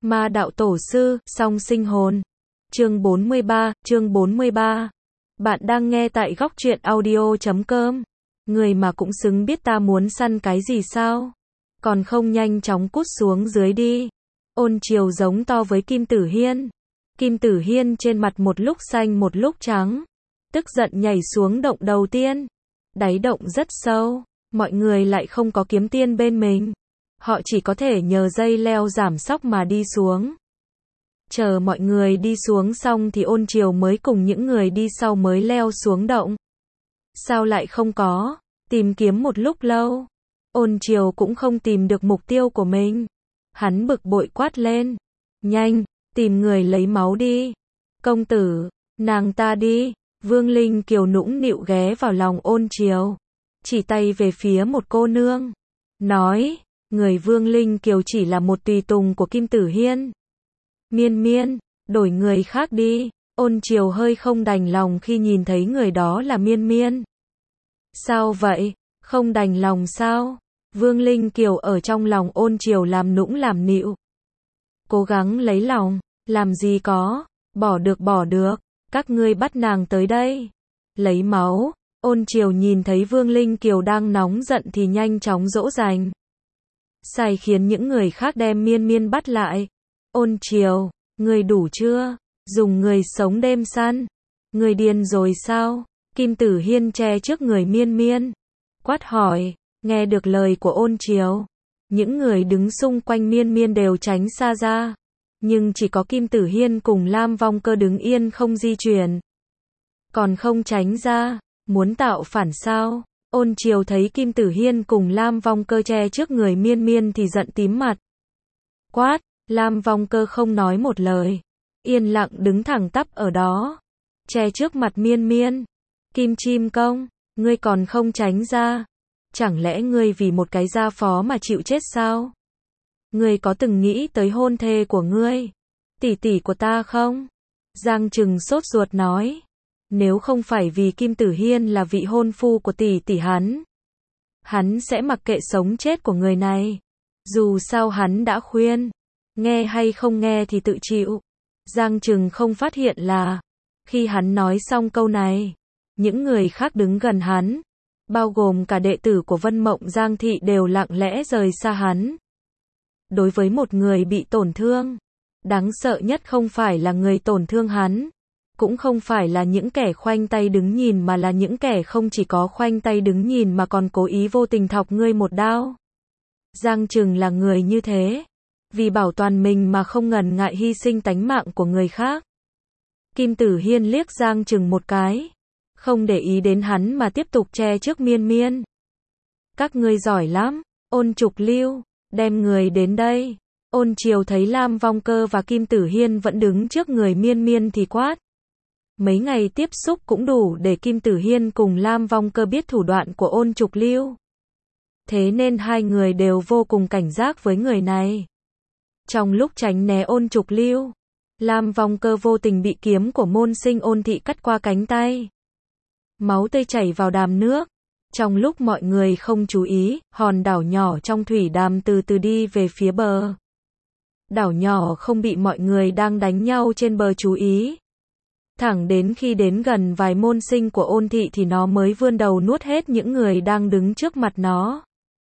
Ma đạo tổ sư, song sinh hồn. Chương 43. Bạn đang nghe tại góc truyện audio.com. Người mà cũng xứng biết ta muốn săn cái gì sao? Còn không nhanh chóng cút xuống dưới đi. Ôn Triều giống to với Kim Tử Hiên. Kim Tử Hiên trên mặt một lúc xanh một lúc trắng. Tức giận nhảy xuống động đầu tiên. Đáy động rất sâu, mọi người lại không có kiếm tiên bên mình. Họ chỉ có thể nhờ dây leo giảm sóc mà đi xuống. Chờ mọi người đi xuống xong thì Ôn Triều mới cùng những người đi sau mới leo xuống động. Sao lại không có? Tìm kiếm một lúc lâu. Ôn Triều cũng không tìm được mục tiêu của mình. Hắn bực bội quát lên. Nhanh, tìm người lấy máu đi. Công tử, nàng ta đi. Vương Linh Kiều nũng nịu ghé vào lòng Ôn Triều. Chỉ tay về phía một cô nương. Nói, người Vương Linh Kiều chỉ là một tùy tùng của Kim Tử Hiên. Miên Miên, đổi người khác đi. Ôn Triều hơi không đành lòng khi nhìn thấy người đó là Miên Miên. Sao vậy? Không đành lòng sao? Vương Linh Kiều ở trong lòng Ôn Triều làm nũng làm nịu. Cố gắng lấy lòng, làm gì có, bỏ được, các ngươi bắt nàng tới đây. Lấy máu. Ôn Triều nhìn thấy Vương Linh Kiều đang nóng giận thì nhanh chóng dỗ dành. Sai khiến những người khác đem Miên Miên bắt lại. Ôn Triều, người đủ chưa? Dùng người sống đem săn. Người điên rồi sao? Kim Tử Hiên che trước người Miên Miên. Quát hỏi, nghe được lời của Ôn Triều. Những người đứng xung quanh Miên Miên đều tránh xa ra. Nhưng chỉ có Kim Tử Hiên cùng Lam Vong Cơ đứng yên không di chuyển. Còn không tránh ra, muốn tạo phản sao? Ôn Triều thấy Kim Tử Hiên cùng Lam Vong Cơ che trước người Miên Miên thì giận tím mặt. Quát, Lam Vong Cơ không nói một lời. Yên lặng đứng thẳng tắp ở đó. Che trước mặt Miên Miên. Kim Chim Công, ngươi còn không tránh ra. Chẳng lẽ ngươi vì một cái gia phó mà chịu chết sao? Ngươi có từng nghĩ tới hôn thê của ngươi, tỷ tỷ của ta không? Giang Trừng sốt ruột nói. Nếu không phải vì Kim Tử Hiên là vị hôn phu của tỷ tỷ hắn sẽ mặc kệ sống chết của người này. Dù sao hắn đã khuyên, nghe hay không nghe thì tự chịu. Giang Trừng không phát hiện là, khi hắn nói xong câu này, những người khác đứng gần hắn, bao gồm cả đệ tử của Vân Mộng Giang Thị đều lặng lẽ rời xa hắn. Đối với một người bị tổn thương, đáng sợ nhất không phải là người tổn thương hắn, cũng không phải là những kẻ khoanh tay đứng nhìn mà là những kẻ không chỉ có khoanh tay đứng nhìn mà còn cố ý vô tình thọc ngươi một đao. Giang Trừng là người như thế, vì bảo toàn mình mà không ngần ngại hy sinh tánh mạng của người khác. Kim Tử Hiên liếc Giang Trừng một cái, không để ý đến hắn mà tiếp tục che trước Miên Miên. Các ngươi giỏi lắm, Ôn Trục Lưu, đem người đến đây. Ôn Triều thấy Lam Vong Cơ và Kim Tử Hiên vẫn đứng trước người Miên Miên thì quát. Mấy ngày tiếp xúc cũng đủ để Kim Tử Hiên cùng Lam Vong Cơ biết thủ đoạn của Ôn Trục Lưu. Thế nên hai người đều vô cùng cảnh giác với người này. Trong lúc tránh né Ôn Trục Lưu, Lam Vong Cơ vô tình bị kiếm của môn sinh Ôn Thị cắt qua cánh tay. Máu tươi chảy vào đàm nước. Trong lúc mọi người không chú ý, hòn đảo nhỏ trong thủy đàm từ từ đi về phía bờ. Đảo nhỏ không bị mọi người đang đánh nhau trên bờ chú ý. Thẳng đến khi đến gần vài môn sinh của Ôn Thị thì nó mới vươn đầu nuốt hết những người đang đứng trước mặt nó.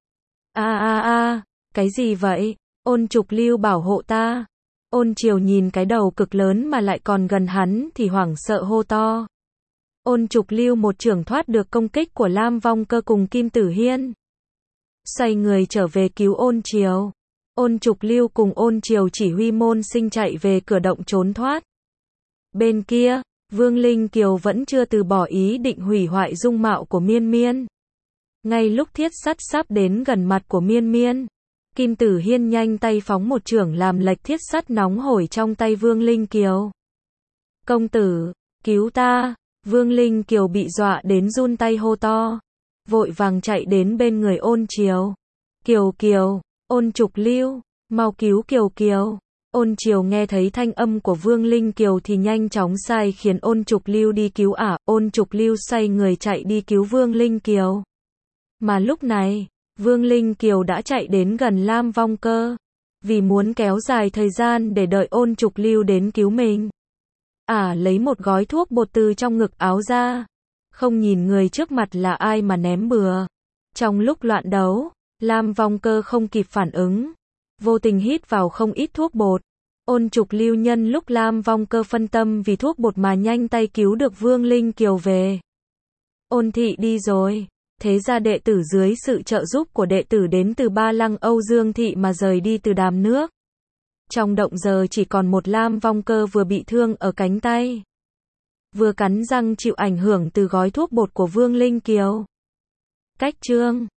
Cái gì vậy? Ôn Trục Lưu bảo hộ ta. Ôn Triều nhìn cái đầu cực lớn mà lại còn gần hắn thì hoảng sợ hô to. Ôn Trục Lưu một chưởng thoát được công kích của Lam Vong Cơ cùng Kim Tử Hiên. Xoay người trở về cứu Ôn Triều. Ôn Trục Lưu cùng Ôn Triều chỉ huy môn sinh chạy về cửa động trốn thoát. Bên kia, Vương Linh Kiều vẫn chưa từ bỏ ý định hủy hoại dung mạo của Miên Miên. Ngay lúc thiết sắt sắp đến gần mặt của Miên Miên, Kim Tử Hiên nhanh tay phóng một chưởng làm lệch thiết sắt nóng hổi trong tay Vương Linh Kiều. Công tử, cứu ta! Vương Linh Kiều bị dọa đến run tay hô to, vội vàng chạy đến bên người Ôn Triều. Kiều, Ôn Trục Lưu, mau cứu Kiều. Ôn Triều nghe thấy thanh âm của Vương Linh Kiều thì nhanh chóng sai khiến Ôn Trục Lưu đi cứu Ôn Trục Lưu xoay người chạy đi cứu Vương Linh Kiều. Mà lúc này, Vương Linh Kiều đã chạy đến gần Lam Vong Cơ. Vì muốn kéo dài thời gian để đợi Ôn Trục Lưu đến cứu mình. Lấy một gói thuốc bột từ trong ngực áo ra. Không nhìn người trước mặt là ai mà ném bừa. Trong lúc loạn đấu, Lam Vong Cơ không kịp phản ứng. Vô tình hít vào không ít thuốc bột. Ôn Trục Lưu nhân lúc Lam Vong Cơ phân tâm vì thuốc bột mà nhanh tay cứu được Vương Linh Kiều về. Ôn thị đi rồi. Thế ra đệ tử dưới sự trợ giúp của đệ tử đến từ Ba Lăng Âu Dương thị mà rời đi từ Đàm Nước. Trong động giờ chỉ còn một Lam Vong Cơ vừa bị thương ở cánh tay. Vừa cắn răng chịu ảnh hưởng từ gói thuốc bột của Vương Linh Kiều. Cách chương